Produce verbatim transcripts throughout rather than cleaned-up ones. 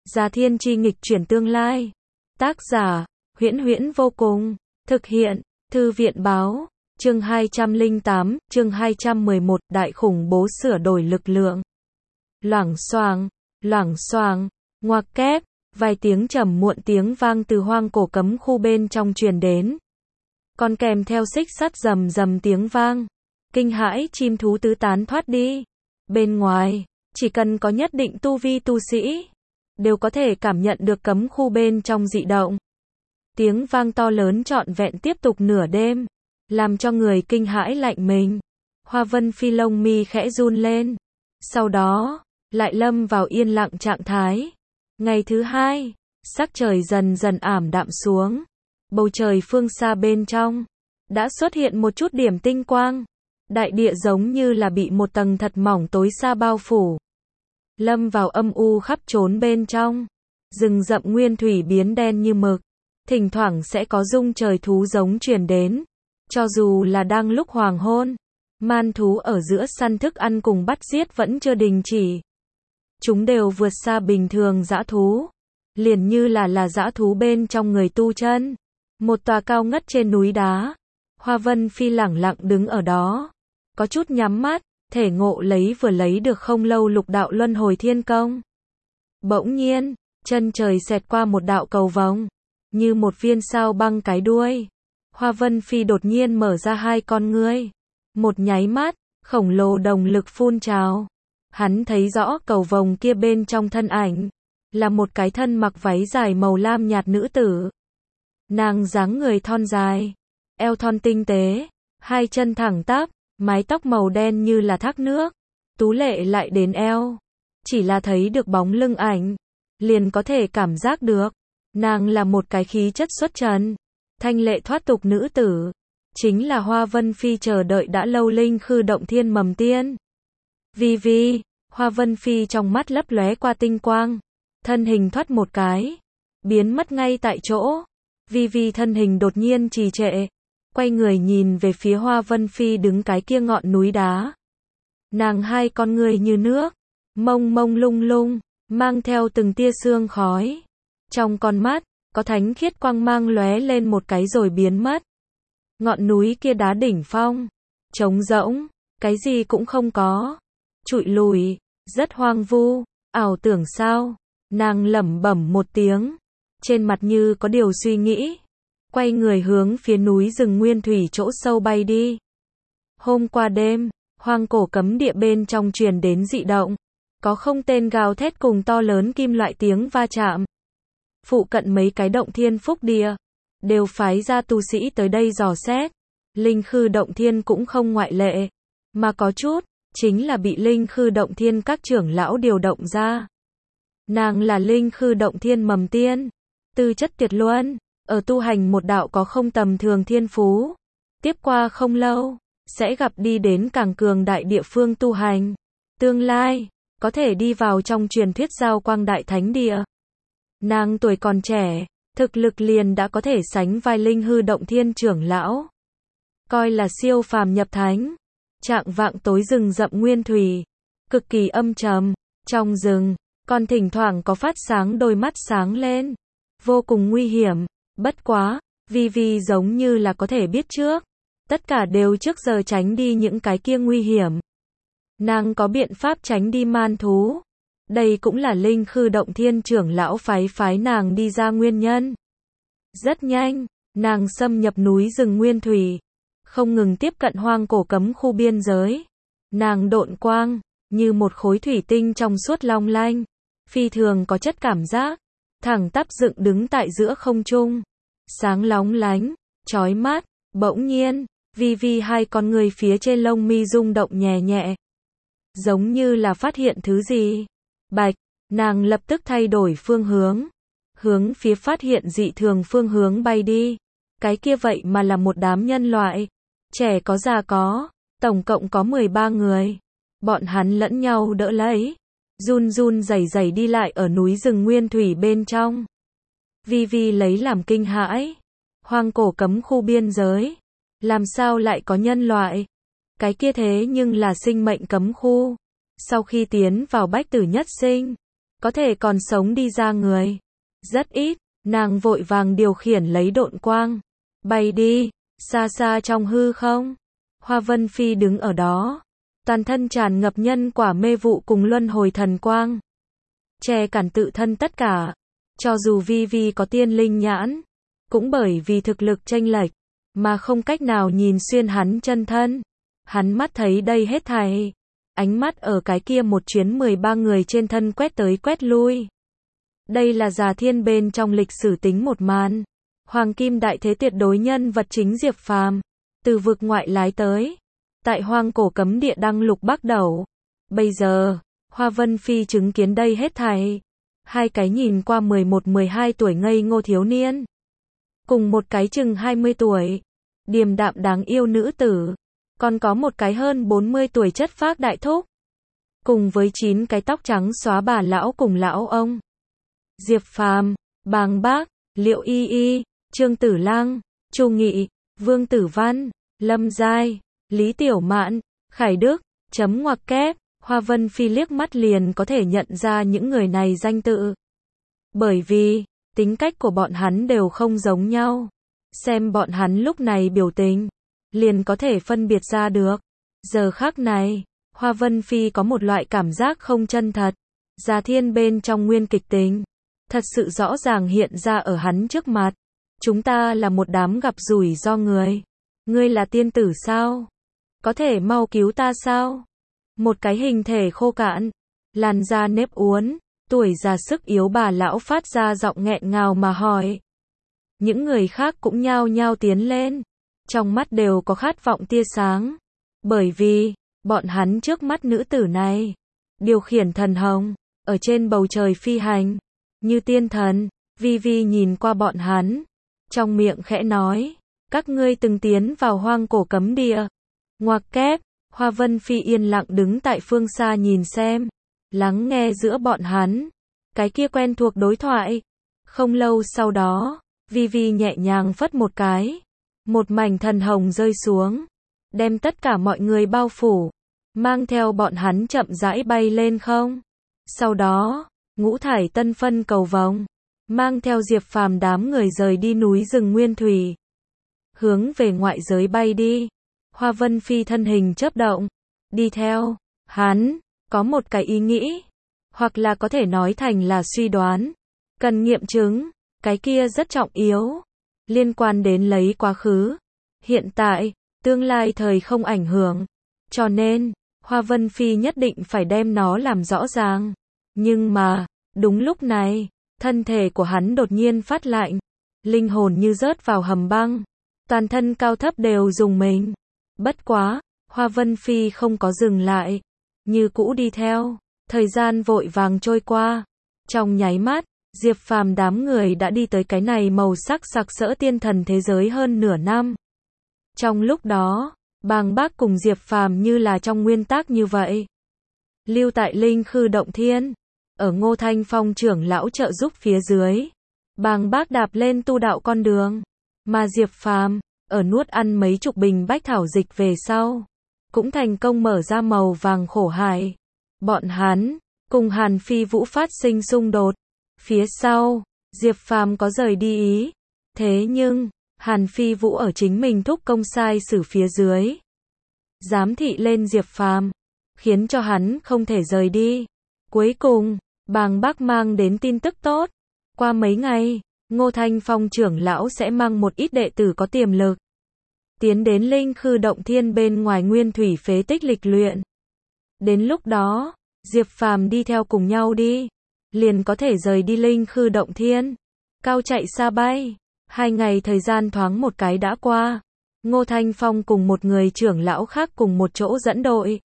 Già Thiên Chi nghịch chuyển tương lai. Tác giả, Huyễn Huyễn vô cùng. Thực hiện, Thư viện báo. Chương hai trăm lẻ tám, chương hai trăm mười một, đại khủng bố sửa đổi lực lượng. Loảng xoảng, loảng xoảng, ngoặc kép, vài tiếng trầm muộn tiếng vang từ hoang cổ cấm khu bên trong truyền đến. Còn kèm theo xích sắt rầm rầm tiếng vang. Kinh hãi chim thú tứ tán thoát đi. Bên ngoài, chỉ cần có nhất định tu vi tu sĩ, đều có thể cảm nhận được cấm khu bên trong dị động. Tiếng vang to lớn trọn vẹn tiếp tục nửa đêm, làm cho người kinh hãi lạnh mình. Hoa Vân Phi lông mi khẽ run lên. Sau đó, lại lâm vào yên lặng trạng thái. Ngày thứ hai, sắc trời dần dần ảm đạm xuống. Bầu trời phương xa bên trong, đã xuất hiện một chút điểm tinh quang. Đại địa giống như là bị một tầng thật mỏng tối xa bao phủ. Lâm vào âm u khắp trốn bên trong. Rừng rậm nguyên thủy biến đen như mực. Thỉnh thoảng sẽ có rung trời thú giống truyền đến. Cho dù là đang lúc hoàng hôn, man thú ở giữa săn thức ăn cùng bắt giết vẫn chưa đình chỉ. Chúng đều vượt xa bình thường dã thú. Liền như là là dã thú bên trong người tu chân. Một tòa cao ngất trên núi đá. Hoa Vân Phi lẳng lặng đứng ở đó. Có chút nhắm mắt, thể ngộ lấy vừa lấy được không lâu lục đạo luân hồi thiên công. Bỗng nhiên, chân trời xẹt qua một đạo cầu vồng, như một viên sao băng cái đuôi. Hoa Vân Phi đột nhiên mở ra hai con ngươi. Một nháy mắt, khổng lồ đồng lực phun trào. Hắn thấy rõ cầu vồng kia bên trong thân ảnh, là một cái thân mặc váy dài màu lam nhạt nữ tử. Nàng dáng người thon dài, eo thon tinh tế, hai chân thẳng tắp, mái tóc màu đen như là thác nước, tú lệ lại đến eo. Chỉ là thấy được bóng lưng ảnh, liền có thể cảm giác được, nàng là một cái khí chất xuất trần, thanh lệ thoát tục nữ tử. Chính là Hoa Vân Phi chờ đợi đã lâu linh khư động thiên mầm tiên. Vi Vi, Hoa Vân Phi trong mắt lấp lóe qua tinh quang, thân hình thoát một cái, biến mất ngay tại chỗ. Vi Vi thân hình đột nhiên trì trệ, quay người nhìn về phía Hoa Vân Phi đứng cái kia ngọn núi đá. Nàng hai con người như nước, mông mông lung lung, mang theo từng tia sương khói. Trong con mắt, có thánh khiết quang mang lóe lên một cái rồi biến mất. Ngọn núi kia đá đỉnh phong, trống rỗng, cái gì cũng không có. Trụi lùi, rất hoang vu, ảo tưởng sao? Nàng lẩm bẩm một tiếng, trên mặt như có điều suy nghĩ. Quay người hướng phía núi rừng nguyên thủy chỗ sâu bay đi. Hôm qua đêm, hoang cổ cấm địa bên trong truyền đến dị động. Có không tên gào thét cùng to lớn kim loại tiếng va chạm. Phụ cận mấy cái động thiên phúc địa, đều phái ra tu sĩ tới đây dò xét. Linh khư động thiên cũng không ngoại lệ. Mà có chút, chính là bị linh khư động thiên các trưởng lão điều động ra. Nàng là linh khư động thiên mầm tiên. Tư chất tuyệt luân. Ở tu hành một đạo có không tầm thường thiên phú. Tiếp qua không lâu, sẽ gặp đi đến càng cường đại địa phương tu hành. Tương lai, có thể đi vào trong truyền thuyết giao quang đại thánh địa. Nàng tuổi còn trẻ, thực lực liền đã có thể sánh vai linh hư động thiên trưởng lão. Coi là siêu phàm nhập thánh. Trạng vạng tối rừng rậm nguyên thủy, cực kỳ âm trầm. Trong rừng, còn thỉnh thoảng có phát sáng đôi mắt sáng lên. Vô cùng nguy hiểm. Bất quá, Vi Vi giống như là có thể biết trước. Tất cả đều trước giờ tránh đi những cái kia nguy hiểm. Nàng có biện pháp tránh đi man thú. Đây cũng là linh khư động thiên trưởng lão phái phái nàng đi ra nguyên nhân. Rất nhanh, nàng xâm nhập núi rừng nguyên thủy. Không ngừng tiếp cận hoang cổ cấm khu biên giới. Nàng độn quang, như một khối thủy tinh trong suốt long lanh. Phi thường có chất cảm giác. Thẳng tắp dựng đứng tại giữa không trung. Sáng lóng lánh, chói mắt, bỗng nhiên, Vi Vi hai con người phía trên lông mi rung động nhẹ nhẹ. Giống như là phát hiện thứ gì. Bạch, nàng lập tức thay đổi phương hướng. Hướng phía phát hiện dị thường phương hướng bay đi. Cái kia vậy mà là một đám nhân loại. Trẻ có già có, tổng cộng có mười ba người. Bọn hắn lẫn nhau đỡ lấy. Run run rẩy rẩy đi lại ở núi rừng nguyên thủy bên trong. Vi Vi lấy làm kinh hãi. Hoang cổ cấm khu biên giới. Làm sao lại có nhân loại? Cái kia thế nhưng là sinh mệnh cấm khu. Sau khi tiến vào bách tử nhất sinh, có thể còn sống đi ra người. Rất ít, nàng vội vàng điều khiển lấy độn quang. Bay đi, xa xa trong hư không. Hoa Vân Phi đứng ở đó. Toàn thân tràn ngập nhân quả mê vụ cùng luân hồi thần quang. Che cản tự thân tất cả. Cho dù Vi Vi có tiên linh nhãn, cũng bởi vì thực lực chênh lệch, mà không cách nào nhìn xuyên hắn chân thân. Hắn mắt thấy đây hết thảy. Ánh mắt ở cái kia một chuyến mười ba người trên thân quét tới quét lui. Đây là Già Thiên bên trong lịch sử tính một màn. Hoàng kim đại thế tuyệt đối nhân vật chính Diệp Phàm, từ vực ngoại lái tới. Tại hoang cổ cấm địa đăng lục bắt đầu. Bây giờ, Hoa Vân Phi chứng kiến đây hết thảy. Hai cái nhìn qua mười một mười hai tuổi ngây ngô thiếu niên. Cùng một cái chừng hai mươi tuổi. Điềm đạm đáng yêu nữ tử. Còn có một cái hơn bốn mươi tuổi chất phác đại thúc. Cùng với chín cái tóc trắng xóa bà lão cùng lão ông. Diệp Phàm, Bàng Bác, Liệu Y Y, Trương Tử Lăng, Chu Nghị, Vương Tử Văn, Lâm Giai, Lý Tiểu Mạn, Khải Đức, chấm ngoặc kép, Hoa Vân Phi liếc mắt liền có thể nhận ra những người này danh tự. Bởi vì, tính cách của bọn hắn đều không giống nhau. Xem bọn hắn lúc này biểu tình, liền có thể phân biệt ra được. Giờ khắc này, Hoa Vân Phi có một loại cảm giác không chân thật. Già Thiên bên trong nguyên kịch tính, thật sự rõ ràng hiện ra ở hắn trước mặt. Chúng ta là một đám gặp rủi ro người. Ngươi là tiên tử sao? Có thể mau cứu ta sao? Một cái hình thể khô cạn, làn da nếp uốn, tuổi già sức yếu bà lão phát ra giọng nghẹn ngào mà hỏi. Những người khác cũng nhao nhao tiến lên, trong mắt đều có khát vọng tia sáng. Bởi vì, bọn hắn trước mắt nữ tử này, điều khiển thần hồng, ở trên bầu trời phi hành, như tiên thần. Vi Vi nhìn qua bọn hắn, trong miệng khẽ nói, các ngươi từng tiến vào hoang cổ cấm địa. Ngoặc kép, Hoa Vân Phi yên lặng đứng tại phương xa nhìn xem, lắng nghe giữa bọn hắn, cái kia quen thuộc đối thoại. Không lâu sau đó, Vi Vi nhẹ nhàng phất một cái, một mảnh thần hồng rơi xuống, đem tất cả mọi người bao phủ, mang theo bọn hắn chậm rãi bay lên không. Sau đó, ngũ thải tân phân cầu vồng, mang theo Diệp Phàm đám người rời đi núi rừng nguyên thủy, hướng về ngoại giới bay đi. Hoa Vân Phi thân hình chớp động, đi theo. Hắn có một cái ý nghĩ, hoặc là có thể nói thành là suy đoán, cần nghiệm chứng. Cái kia rất trọng yếu, liên quan đến lấy quá khứ, hiện tại, tương lai thời không ảnh hưởng. Cho nên, Hoa Vân Phi nhất định phải đem nó làm rõ ràng. Nhưng mà, đúng lúc này, thân thể của hắn đột nhiên phát lạnh, linh hồn như rớt vào hầm băng, toàn thân cao thấp đều rùng mình. Bất quá, Hoa Vân Phi không có dừng lại, như cũ đi theo. Thời gian vội vàng trôi qua, trong nháy mắt, Diệp Phàm đám người đã đi tới cái này màu sắc sặc sỡ tiên thần thế giới hơn nửa năm. Trong lúc đó, Bàng Bác cùng Diệp Phàm như là trong nguyên tắc như vậy, lưu tại Linh Khư Động Thiên, ở Ngô Thanh Phong trưởng lão trợ giúp phía dưới, Bàng Bác đạp lên tu đạo con đường, mà Diệp Phàm ở nuốt ăn mấy chục bình bách thảo dịch về sau, cũng thành công mở ra màu vàng khổ hải. Bọn hắn cùng Hàn Phi Vũ phát sinh xung đột. Phía sau, Diệp Phàm có rời đi ý. Thế nhưng, Hàn Phi Vũ ở chính mình thúc công sai xử phía dưới, giám thị lên Diệp Phàm, khiến cho hắn không thể rời đi. Cuối cùng, Bàng Bác mang đến tin tức tốt. Qua mấy ngày, Ngô Thanh Phong trưởng lão sẽ mang một ít đệ tử có tiềm lực tiến đến Linh Khư Động Thiên bên ngoài nguyên thủy phế tích lịch luyện. Đến lúc đó, Diệp Phàm đi theo cùng nhau đi, liền có thể rời đi Linh Khư Động Thiên, cao chạy xa bay. Hai ngày thời gian thoáng một cái đã qua. Ngô Thanh Phong cùng một người trưởng lão khác cùng một chỗ dẫn đội,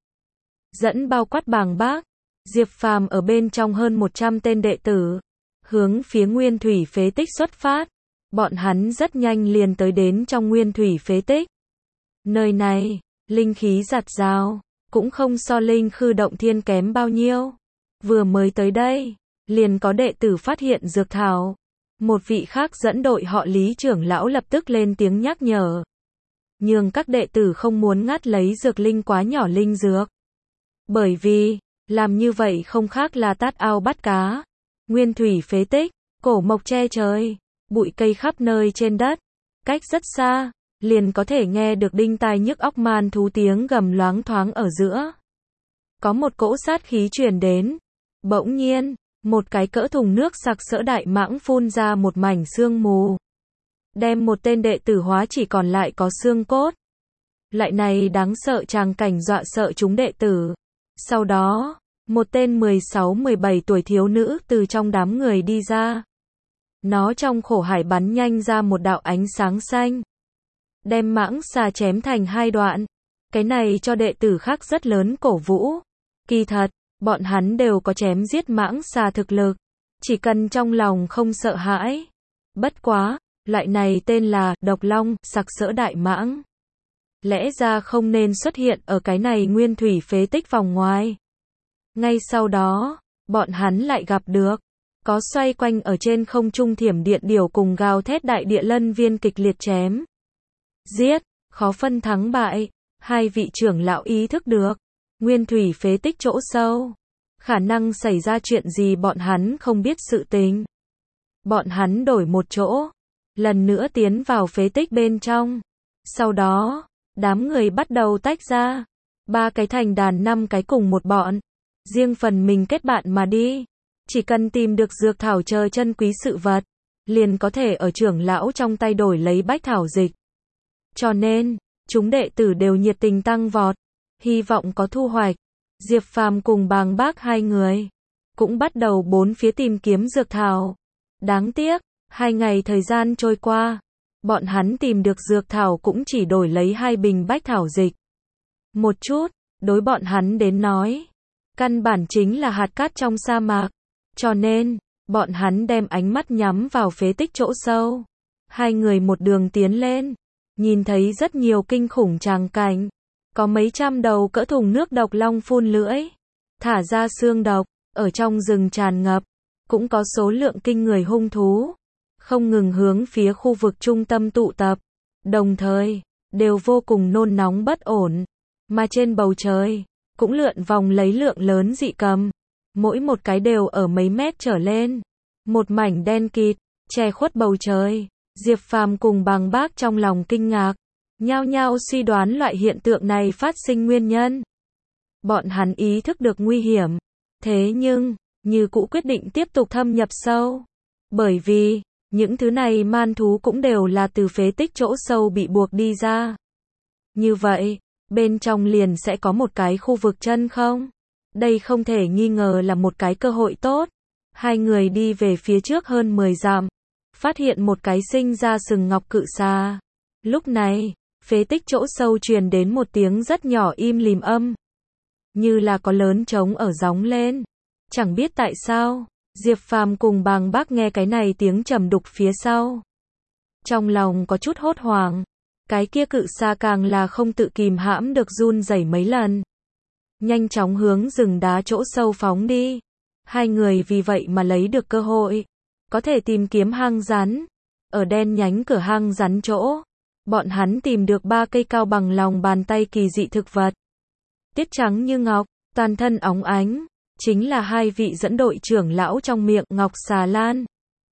dẫn bao quát Bàng Bác, Diệp Phàm ở bên trong hơn một trăm tên đệ tử, hướng phía nguyên thủy phế tích xuất phát. Bọn hắn rất nhanh liền tới đến trong nguyên thủy phế tích. Nơi này, linh khí giạt rào, cũng không so Linh Khư Động Thiên kém bao nhiêu. Vừa mới tới đây, liền có đệ tử phát hiện dược thảo. Một vị khác dẫn đội họ Lý trưởng lão lập tức lên tiếng nhắc nhở, nhường các đệ tử không muốn ngắt lấy dược linh quá nhỏ linh dược. Bởi vì, Làm như vậy không khác là tát ao bắt cá. Nguyên thủy phế tích, cổ mộc che trời, bụi cây khắp nơi trên đất, cách rất xa, liền có thể nghe được đinh tai nhức óc man thú tiếng gầm loáng thoáng ở giữa. Có một cỗ sát khí truyền đến. Bỗng nhiên, một cái cỡ thùng nước sặc sỡ đại mãng phun ra một mảnh sương mù. Đem một tên đệ tử hóa chỉ còn lại có xương cốt. Lại này đáng sợ tràng cảnh dọa sợ chúng đệ tử. Sau đó, một tên mười sáu mười bảy tuổi thiếu nữ từ trong đám người đi ra. Nó trong khổ hải bắn nhanh ra một đạo ánh sáng xanh. Đem mãng xà chém thành hai đoạn. Cái này cho đệ tử khác rất lớn cổ vũ. Kỳ thật, bọn hắn đều có chém giết mãng xà thực lực. Chỉ cần trong lòng không sợ hãi. Bất quá, loại này tên là độc long, sặc sỡ đại mãng. Lẽ ra không nên xuất hiện ở cái này nguyên thủy phế tích vòng ngoài. Ngay sau đó, bọn hắn lại gặp được. Có xoay quanh ở trên không trung thiểm điện điểu cùng gào thét đại địa lân viên kịch liệt chém. Giết, khó phân thắng bại. Hai vị trưởng lão ý thức được. Nguyên thủy phế tích chỗ sâu. Khả năng xảy ra chuyện gì bọn hắn không biết sự tình. Bọn hắn đổi một chỗ. Lần nữa tiến vào phế tích bên trong. Sau đó, đám người bắt đầu tách ra. Ba cái thành đàn năm cái cùng một bọn. Riêng phần mình kết bạn mà đi. Chỉ cần tìm được dược thảo chờ chân quý sự vật. Liền có thể ở trưởng lão trong tay đổi lấy bách thảo dịch. Cho nên, chúng đệ tử đều nhiệt tình tăng vọt. Hy vọng có thu hoạch. Diệp Phàm cùng Bàng Bác hai người. Cũng bắt đầu bốn phía tìm kiếm dược thảo. Đáng tiếc, hai ngày thời gian trôi qua. Bọn hắn tìm được dược thảo cũng chỉ đổi lấy hai bình bách thảo dịch. Một chút, đối bọn hắn đến nói. Căn bản chính là hạt cát trong sa mạc. Cho nên, bọn hắn đem ánh mắt nhắm vào phế tích chỗ sâu. Hai người một đường tiến lên. Nhìn thấy rất nhiều kinh khủng tràng cảnh. Có mấy trăm đầu cỡ thùng nước độc long phun lưỡi. Thả ra xương độc. Ở trong rừng tràn ngập. Cũng có số lượng kinh người hung thú. Không ngừng hướng phía khu vực trung tâm tụ tập. Đồng thời, đều vô cùng nôn nóng bất ổn. Mà trên bầu trời, cũng lượn vòng lấy lượng lớn dị cầm. Mỗi một cái đều ở mấy mét trở lên. Một mảnh đen kịt, che khuất bầu trời. Diệp Phàm cùng Bàng Bác trong lòng kinh ngạc. Nhao nhao suy đoán loại hiện tượng này phát sinh nguyên nhân. Bọn hắn ý thức được nguy hiểm. Thế nhưng, như cũ quyết định tiếp tục thâm nhập sâu. Bởi vì, những thứ này man thú cũng đều là từ phế tích chỗ sâu bị buộc đi ra. Như vậy, bên trong liền sẽ có một cái khu vực chân không? Đây không thể nghi ngờ là một cái cơ hội tốt. Hai người đi về phía trước hơn mười dặm. Phát hiện một cái sinh ra sừng ngọc cự xà. Lúc này, phế tích chỗ sâu truyền đến một tiếng rất nhỏ im lìm âm. Như là có lớn trống ở gióng lên. Chẳng biết tại sao, Diệp Phàm cùng Bàng Bác nghe cái này tiếng trầm đục phía sau. Trong lòng có chút hốt hoảng. Cái kia cự xà càng là không tự kìm hãm được run rẩy mấy lần. Nhanh chóng hướng rừng đá chỗ sâu phóng đi. Hai người vì vậy mà lấy được cơ hội. Có thể tìm kiếm hang rắn. Ở đen nhánh cửa hang rắn chỗ. Bọn hắn tìm được ba cây cao bằng lòng bàn tay kỳ dị thực vật. Tiết trắng như ngọc, toàn thân óng ánh. Chính là hai vị dẫn đội trưởng lão trong miệng Ngọc Xà Lan.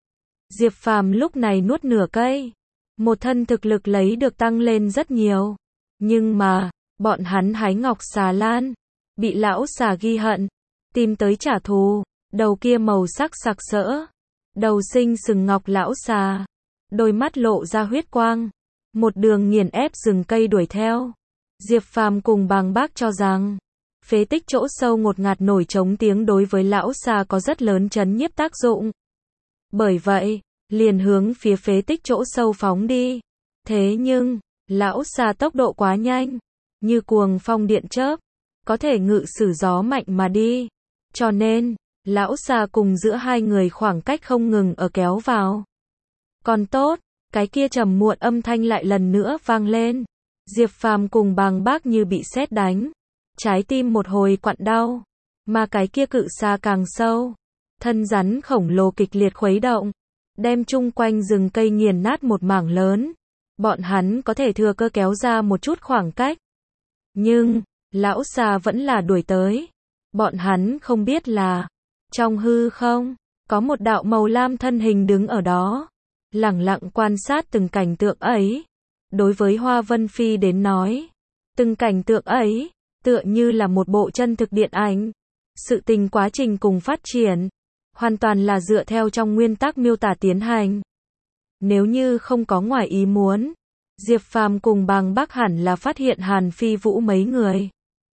Diệp Phàm lúc này nuốt nửa cây. Một thân thực lực lấy được tăng lên rất nhiều. Nhưng mà, bọn hắn hái Ngọc Xà Lan. Bị lão xà ghi hận. Tìm tới trả thù. Đầu kia màu sắc sặc sỡ. Đầu sinh sừng ngọc lão xà. Đôi mắt lộ ra huyết quang. Một đường nghiền ép rừng cây đuổi theo. Diệp Phàm cùng Bàng Bác cho rằng. Phế tích chỗ sâu ngột ngạt nổi trống tiếng đối với lão xà có rất lớn chấn nhiếp tác dụng. Bởi vậy, liền hướng phía phế tích chỗ sâu phóng đi. Thế nhưng, lão xà tốc độ quá nhanh. Như cuồng phong điện chớp. Có thể ngự sử gió mạnh mà đi. Cho nên, lão xà cùng giữa hai người khoảng cách không ngừng ở kéo vào. Còn tốt, cái kia trầm muộn âm thanh lại lần nữa vang lên. Diệp Phàm cùng Bàng Bác như bị sét đánh. Trái tim một hồi quặn đau. Mà cái kia cự xà càng sâu. Thân rắn khổng lồ kịch liệt khuấy động. Đem chung quanh rừng cây nghiền nát một mảng lớn. Bọn hắn có thể thừa cơ kéo ra một chút khoảng cách. Nhưng, lão xà vẫn là đuổi tới. Bọn hắn không biết là, trong hư không, có một đạo màu lam thân hình đứng ở đó, lẳng lặng quan sát từng cảnh tượng ấy. Đối với Hoa Vân Phi đến nói, từng cảnh tượng ấy, tựa như là một bộ chân thực điện ảnh. Sự tình quá trình cùng phát triển, hoàn toàn là dựa theo trong nguyên tắc miêu tả tiến hành. Nếu như không có ngoài ý muốn, Diệp Phàm cùng Bàng Bác hẳn là phát hiện Hàn Phi Vũ mấy người.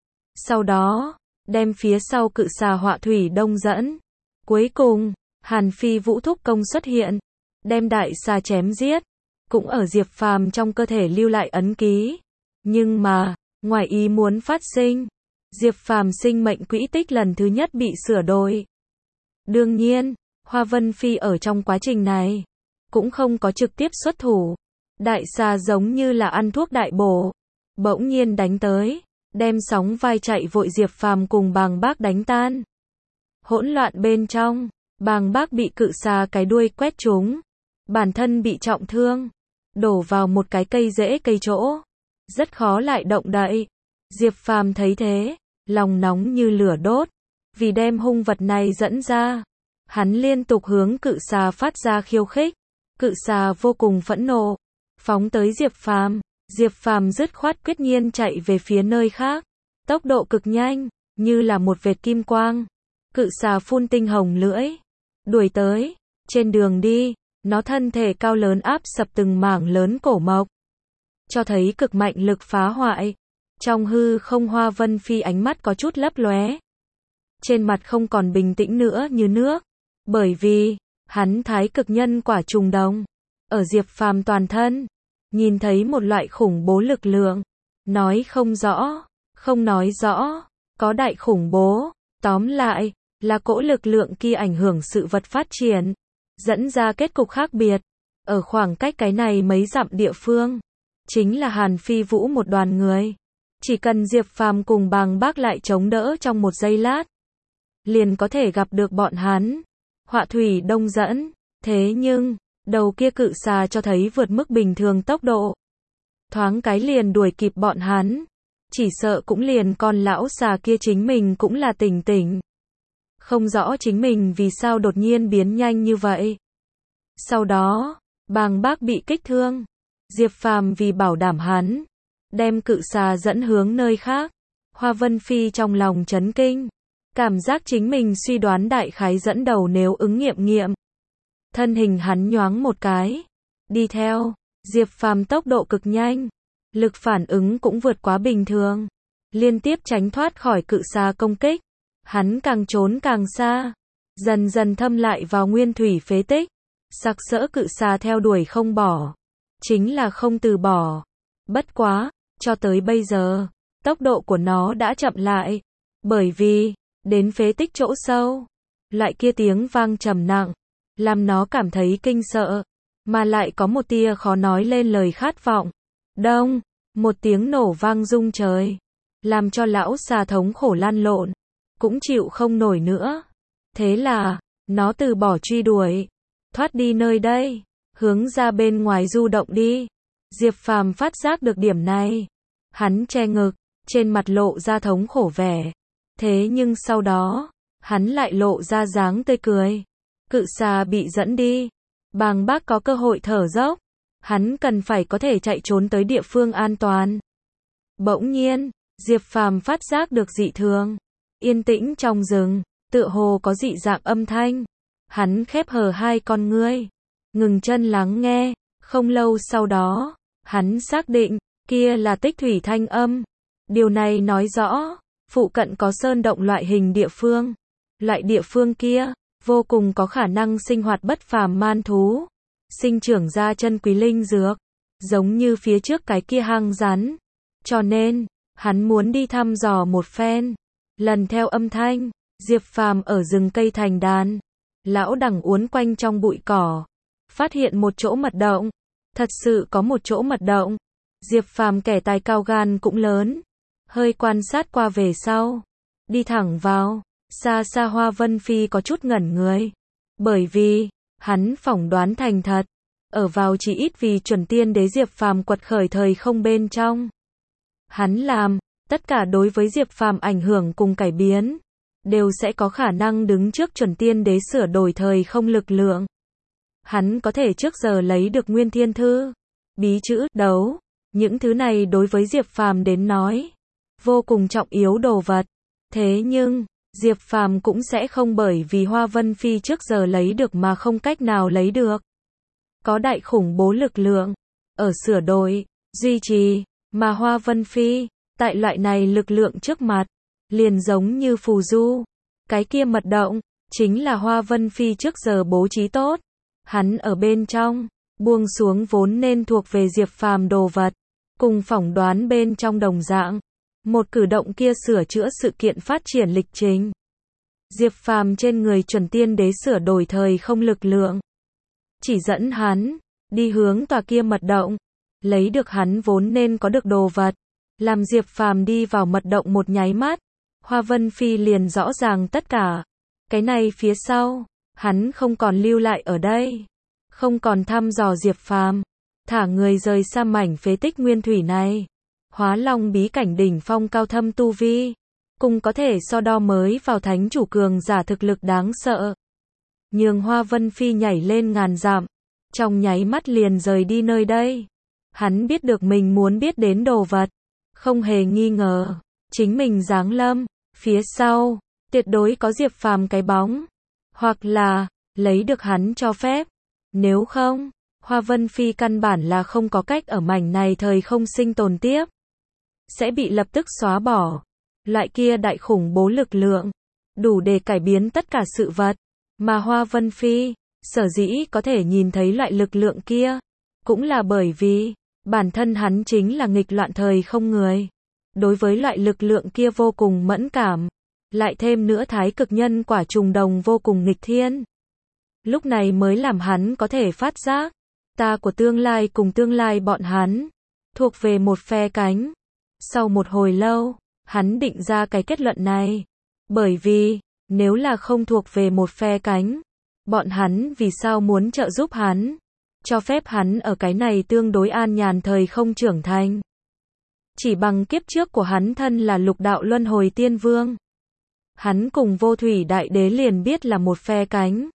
Sau đó, đem phía sau cự xà họa thủy đông dẫn. Cuối cùng, Hàn Phi Vũ thúc công xuất hiện, đem đại xà chém giết, cũng ở Diệp Phàm trong cơ thể lưu lại ấn ký. Nhưng mà, ngoài ý muốn phát sinh, Diệp Phàm sinh mệnh quỹ tích lần thứ nhất bị sửa đổi. Đương nhiên, Hoa Vân Phi ở trong quá trình này, cũng không có trực tiếp xuất thủ. Đại xà giống như là ăn thuốc đại bổ, bỗng nhiên đánh tới, đem sóng vai chạy vội Diệp Phàm cùng Bàng Bác đánh tan. Hỗn loạn bên trong, Bàng Bác bị cự xà cái đuôi quét trúng, bản thân bị trọng thương, đổ vào một cái cây rễ cây chỗ, rất khó lại động đậy. Diệp Phàm thấy thế, lòng nóng như lửa đốt, vì đem hung vật này dẫn ra, hắn liên tục hướng cự xà phát ra khiêu khích. Cự xà vô cùng phẫn nộ, phóng tới Diệp Phàm. Diệp Phàm dứt khoát quyết nhiên chạy về phía nơi khác, tốc độ cực nhanh, như là một vệt kim quang. Cự xà phun tinh hồng lưỡi, đuổi tới. Trên đường đi, nó thân thể cao lớn áp sập từng mảng lớn cổ mộc, cho thấy cực mạnh lực phá hoại. Trong hư không, Hoa Vân Phi ánh mắt có chút lấp lóe, trên mặt không còn bình tĩnh nữa như nước, bởi vì hắn thái cực nhân quả trùng đồng ở Diệp Phàm toàn thân, nhìn thấy một loại khủng bố lực lượng, nói không rõ, không nói rõ, có đại khủng bố, tóm lại, là cỗ lực lượng kia ảnh hưởng sự vật phát triển, dẫn ra kết cục khác biệt. Ở khoảng cách cái này mấy dặm địa phương, chính là Hàn Phi Vũ một đoàn người. Chỉ cần Diệp Phàm cùng Bàng Bác lại chống đỡ trong một giây lát, liền có thể gặp được bọn hắn. Họa thủy đông dẫn, thế nhưng, đầu kia cự xà cho thấy vượt mức bình thường tốc độ. Thoáng cái liền đuổi kịp bọn hắn. Chỉ sợ cũng liền con lão xà kia chính mình cũng là tỉnh tỉnh. Không rõ chính mình vì sao đột nhiên biến nhanh như vậy. Sau đó, Bàng Bác bị kích thương. Diệp Phàm vì bảo đảm hắn, đem cự xà dẫn hướng nơi khác. Hoa Vân Phi trong lòng chấn kinh, cảm giác chính mình suy đoán đại khái dẫn đầu nếu ứng nghiệm nghiệm. Thân hình hắn nhoáng một cái, đi theo. Diệp Phàm tốc độ cực nhanh, lực phản ứng cũng vượt quá bình thường, liên tiếp tránh thoát khỏi cự xà công kích. Hắn càng trốn càng xa, dần dần thâm lại vào nguyên thủy phế tích. Sặc sỡ cự xà theo đuổi không bỏ, chính là không từ bỏ. Bất quá, cho tới bây giờ, tốc độ của nó đã chậm lại, bởi vì, đến phế tích chỗ sâu, lại kia tiếng vang trầm nặng, làm nó cảm thấy kinh sợ, mà lại có một tia khó nói lên lời khát vọng. Đông, một tiếng nổ vang rung trời, làm cho lão xà thống khổ lăn lộn, cũng chịu không nổi nữa. Thế là, nó từ bỏ truy đuổi, thoát đi nơi đây, hướng ra bên ngoài du động đi. Diệp Phàm phát giác được điểm này, hắn che ngực, trên mặt lộ ra thống khổ vẻ. Thế nhưng sau đó, hắn lại lộ ra dáng tươi cười. Cự xà bị dẫn đi, Bàng Bác có cơ hội thở dốc, hắn cần phải có thể chạy trốn tới địa phương an toàn. Bỗng nhiên, Diệp Phàm phát giác được dị thường, yên tĩnh trong rừng, tựa hồ có dị dạng âm thanh. Hắn khép hờ hai con ngươi, ngừng chân lắng nghe. Không lâu sau đó, hắn xác định, kia là tích thủy thanh âm. Điều này nói rõ, phụ cận có sơn động loại hình địa phương. Loại địa phương kia, vô cùng có khả năng sinh hoạt bất phàm man thú, sinh trưởng ra chân quý linh dược, giống như phía trước cái kia hang rắn. Cho nên, hắn muốn đi thăm dò một phen. Lần theo âm thanh, Diệp Phàm ở rừng cây thành đàn. Lão đẳng uốn quanh trong bụi cỏ, phát hiện một chỗ mật động. Thật sự có một chỗ mật động. Diệp Phàm kẻ tài cao gan cũng lớn, hơi quan sát qua về sau, đi thẳng vào. Xa xa Hoa Vân Phi có chút ngẩn người, bởi vì hắn phỏng đoán thành thật, ở vào chỉ ít vì chuẩn tiên đế Diệp Phàm quật khởi thời không bên trong. Hắn làm tất cả đối với Diệp Phàm ảnh hưởng cùng cải biến, đều sẽ có khả năng đứng trước chuẩn tiên đế sửa đổi thời không lực lượng. Hắn có thể trước giờ lấy được nguyên thiên thư, bí chữ, đấu. Những thứ này đối với Diệp Phàm đến nói, vô cùng trọng yếu đồ vật. Thế nhưng, Diệp Phàm cũng sẽ không bởi vì Hoa Vân Phi trước giờ lấy được mà không cách nào lấy được. Có đại khủng bố lực lượng, ở sửa đổi, duy trì, mà Hoa Vân Phi, tại loại này lực lượng trước mặt, liền giống như phù du. Cái kia mật động, chính là Hoa Vân Phi trước giờ bố trí tốt. Hắn ở bên trong, buông xuống vốn nên thuộc về Diệp Phàm đồ vật, cùng phỏng đoán bên trong đồng dạng. Một cử động kia sửa chữa sự kiện phát triển lịch trình. Diệp Phàm trên người chuẩn tiên đế sửa đổi thời không lực lượng, chỉ dẫn hắn đi hướng tòa kia mật động, lấy được hắn vốn nên có được đồ vật. Làm Diệp Phàm đi vào mật động một nháy mắt, Hoa Vân Phi liền rõ ràng tất cả. Cái này phía sau, hắn không còn lưu lại ở đây, không còn thăm dò Diệp Phàm, thả người rời xa mảnh phế tích nguyên thủy này. Hóa Long bí cảnh đỉnh phong cao thâm tu vi, cùng có thể so đo mới vào thánh chủ cường giả thực lực đáng sợ. Nhường Hoa Vân Phi nhảy lên ngàn dặm, trong nháy mắt liền rời đi nơi đây. Hắn biết được mình muốn biết đến đồ vật, không hề nghi ngờ, chính mình giáng lâm, phía sau, tuyệt đối có Diệp Phàm cái bóng, hoặc là, lấy được hắn cho phép. Nếu không, Hoa Vân Phi căn bản là không có cách ở mảnh này thời không sinh tồn tiếp. Sẽ bị lập tức xóa bỏ. Loại kia đại khủng bố lực lượng, đủ để cải biến tất cả sự vật. Mà Hoa Vân Phi, sở dĩ có thể nhìn thấy loại lực lượng kia, cũng là bởi vì, bản thân hắn chính là nghịch loạn thời không người. Đối với loại lực lượng kia vô cùng mẫn cảm, lại thêm nữa thái cực nhân quả trùng đồng vô cùng nghịch thiên. Lúc này mới làm hắn có thể phát giác, ta của tương lai cùng tương lai bọn hắn, thuộc về một phe cánh. Sau một hồi lâu, hắn định ra cái kết luận này. Bởi vì, nếu là không thuộc về một phe cánh, bọn hắn vì sao muốn trợ giúp hắn, cho phép hắn ở cái này tương đối an nhàn thời không trưởng thành. Chỉ bằng kiếp trước của hắn thân là lục đạo luân hồi tiên vương. Hắn cùng vô thủy đại đế liền biết là một phe cánh.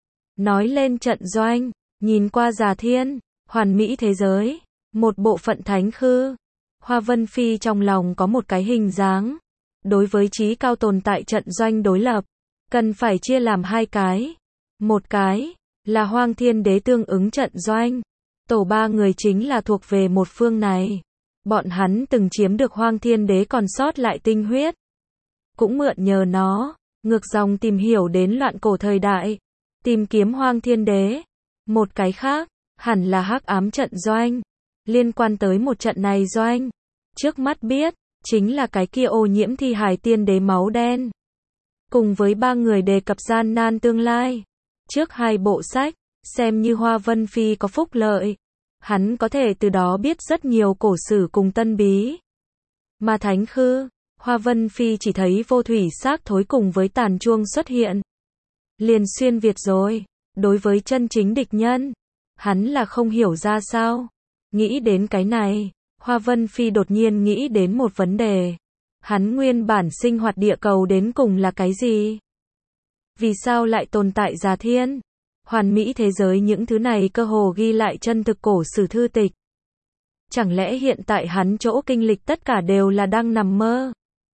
Nói lên trận doanh, nhìn qua già thiên, hoàn mỹ thế giới, một bộ phận thánh khư. Hoa Vân Phi trong lòng có một cái hình dáng. Đối với trí cao tồn tại trận doanh đối lập, cần phải chia làm hai cái. Một cái, là Hoang Thiên Đế tương ứng trận doanh. Tổ ba người chính là thuộc về một phương này. Bọn hắn từng chiếm được Hoang Thiên Đế còn sót lại tinh huyết. Cũng mượn nhờ nó, ngược dòng tìm hiểu đến loạn cổ thời đại. Tìm kiếm Hoang Thiên Đế. Một cái khác, hẳn là hắc ám trận doanh. Liên quan tới một trận này doanh. Trước mắt biết, chính là cái kia ô nhiễm thi hài tiên đế máu đen. Cùng với ba người đề cập gian nan tương lai. Trước hai bộ sách, xem như Hoa Vân Phi có phúc lợi. Hắn có thể từ đó biết rất nhiều cổ sử cùng tân bí. Mà thánh khư, Hoa Vân Phi chỉ thấy vô thủy xác thối cùng với tàn chuông xuất hiện. Liền xuyên Việt rồi. Đối với chân chính địch nhân, hắn là không hiểu ra sao. Nghĩ đến cái này, Hoa Vân Phi đột nhiên nghĩ đến một vấn đề. Hắn nguyên bản sinh hoạt địa cầu đến cùng là cái gì? Vì sao lại tồn tại già thiên? Hoàn mỹ thế giới những thứ này cơ hồ ghi lại chân thực cổ sử thư tịch. Chẳng lẽ hiện tại hắn chỗ kinh lịch tất cả đều là đang nằm mơ?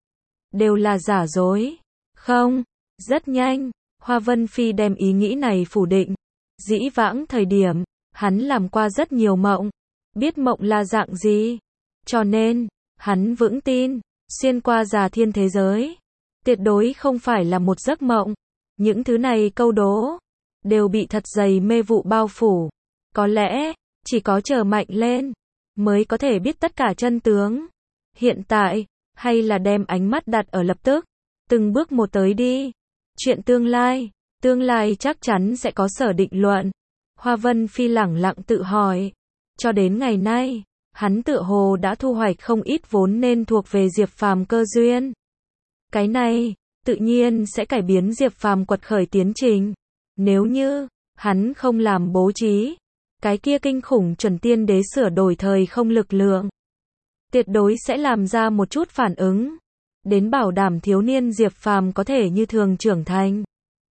Đều là giả dối? Không, rất nhanh, Hoa Vân Phi đem ý nghĩ này phủ định. Dĩ vãng thời điểm, hắn làm qua rất nhiều mộng. Biết mộng là dạng gì. Cho nên, hắn vững tin, xuyên qua già thiên thế giới. Tuyệt đối không phải là một giấc mộng. Những thứ này câu đố, đều bị thật dày mê vụ bao phủ. Có lẽ, chỉ có chờ mạnh lên, mới có thể biết tất cả chân tướng. Hiện tại, hay là đem ánh mắt đặt ở lập tức, từng bước một tới đi. Chuyện tương lai, tương lai chắc chắn sẽ có sở định luận. Hoa Vân Phi lẳng lặng tự hỏi. Cho đến ngày nay, hắn tựa hồ đã thu hoạch không ít vốn nên thuộc về Diệp Phàm cơ duyên. Cái này, tự nhiên sẽ cải biến Diệp Phàm quật khởi tiến trình. Nếu như, hắn không làm bố trí, cái kia kinh khủng chuẩn tiên đế sửa đổi thời không lực lượng. Tuyệt đối sẽ làm ra một chút phản ứng. đến bảo đảm thiếu niên Diệp Phàm có thể như thường trưởng thành.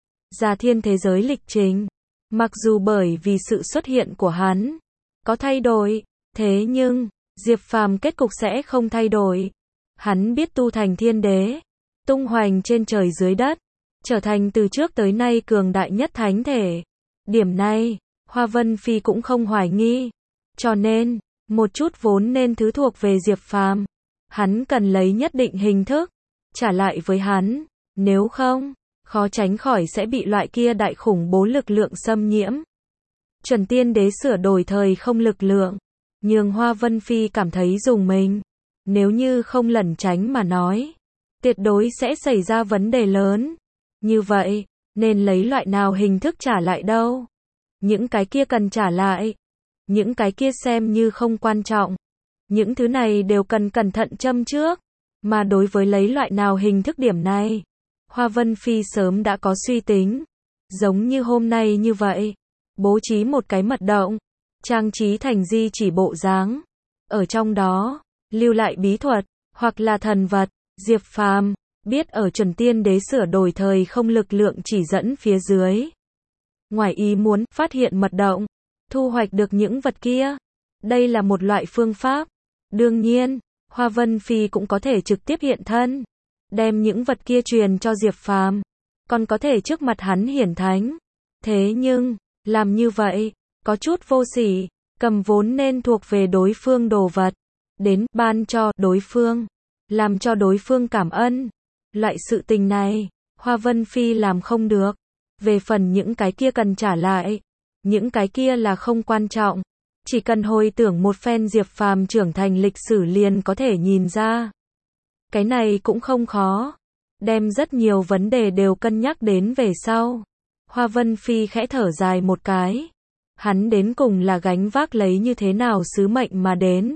Ra thiên thế giới lịch trình. Mặc dù bởi vì sự xuất hiện của hắn có thay đổi, thế nhưng Diệp Phàm kết cục sẽ không thay đổi. Hắn biết tu thành thiên đế, tung hoành trên trời dưới đất, trở thành từ trước tới nay cường đại nhất thánh thể. Điểm này, Hoa Vân Phi cũng không hoài nghi. Cho nên, một chút vốn nên thứ thuộc về Diệp Phàm, hắn cần lấy nhất định hình thức trả lại với hắn, nếu không, khó tránh khỏi sẽ bị loại kia đại khủng bố lực lượng xâm nhiễm. Chuẩn tiên đế sửa đổi thời không lực lượng, nhường Hoa Vân Phi cảm thấy rùng mình. Nếu như không lẩn tránh mà nói, tuyệt đối sẽ xảy ra vấn đề lớn. Như vậy, nên lấy loại nào hình thức trả lại đâu? Những cái kia cần trả lại, những cái kia xem như không quan trọng. Những thứ này đều cần cẩn thận châm trước. Mà đối với lấy loại nào hình thức điểm này, Hoa Vân Phi sớm đã có suy tính. Giống như hôm nay như vậy, bố trí một cái mật động, trang trí thành di chỉ bộ dáng. Ở trong đó, lưu lại bí thuật, hoặc là thần vật. Diệp Phàm biết ở chuẩn tiên đế sửa đổi thời không lực lượng chỉ dẫn phía dưới. Ngoài ý muốn phát hiện mật động, thu hoạch được những vật kia. Đây là một loại phương pháp. Đương nhiên, Hoa Vân Phi cũng có thể trực tiếp hiện thân, đem những vật kia truyền cho Diệp Phàm, còn có thể trước mặt hắn hiển thánh. Thế nhưng, làm như vậy, có chút vô sỉ, cầm vốn nên thuộc về đối phương đồ vật, đến ban cho đối phương, làm cho đối phương cảm ơn. Loại sự tình này, Hoa Vân Phi làm không được. Về phần những cái kia cần trả lại, những cái kia là không quan trọng. Chỉ cần hồi tưởng một phen Diệp Phàm trưởng thành lịch sử liền có thể nhìn ra. Cái này cũng không khó. Đem rất nhiều vấn đề đều cân nhắc đến về sau. Hoa Vân Phi khẽ thở dài một cái. Hắn đến cùng là gánh vác lấy như thế nào sứ mệnh mà đến.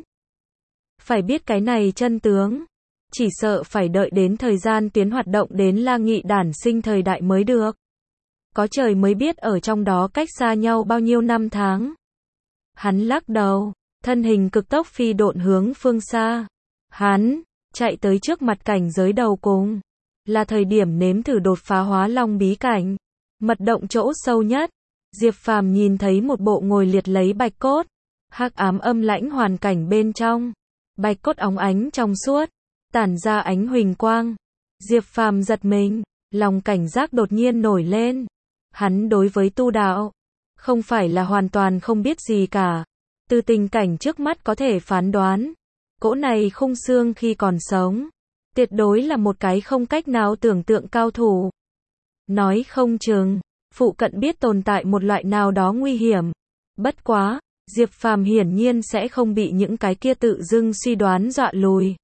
Phải biết cái này chân tướng. Chỉ sợ phải đợi đến thời gian tuyến hoạt động đến La Nghị đản sinh thời đại mới được. Có trời mới biết ở trong đó cách xa nhau bao nhiêu năm tháng. Hắn lắc đầu, thân hình cực tốc phi độn hướng phương xa. Hắn chạy tới trước mặt cảnh giới đầu cùng, là thời điểm nếm thử đột phá hóa long bí cảnh, mật động chỗ sâu nhất. Diệp Phàm nhìn thấy một bộ ngồi liệt lấy bạch cốt, hắc ám âm lãnh hoàn cảnh bên trong, bạch cốt óng ánh trong suốt, tản ra ánh huỳnh quang. Diệp Phàm giật mình, lòng cảnh giác đột nhiên nổi lên. Hắn đối với tu đạo không phải là hoàn toàn không biết gì cả. Từ tình cảnh trước mắt có thể phán đoán, cỗ này khung xương khi còn sống, tuyệt đối là một cái không cách nào tưởng tượng cao thủ. Nói không chừng, phụ cận biết tồn tại một loại nào đó nguy hiểm. Bất quá, Diệp Phàm hiển nhiên sẽ không bị những cái kia tự dưng suy đoán dọa lùi.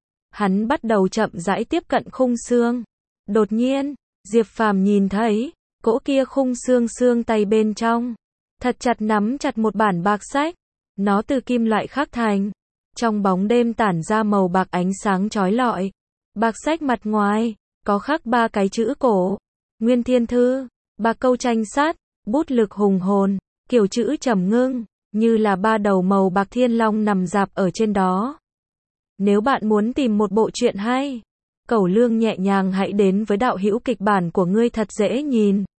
Hắn bắt đầu chậm rãi tiếp cận khung xương. Đột nhiên, Diệp Phàm nhìn thấy cỗ kia khung xương xương tay bên trong, thật chặt nắm chặt một bản bạc sách. Nó từ kim loại khắc thành, trong bóng đêm tản ra màu bạc ánh sáng chói lọi. Bạc sách mặt ngoài có khắc ba cái chữ cổ: Nguyên Thiên Thư, bạc câu tranh sát, bút lực hùng hồn. Kiểu chữ trầm ngưng, như là ba đầu màu bạc thiên long nằm rạp ở trên đó. Nếu bạn muốn tìm một bộ truyện hay, Cẩu Lương nhẹ nhàng hãy đến với đạo hữu kịch bản của ngươi thật dễ nhìn.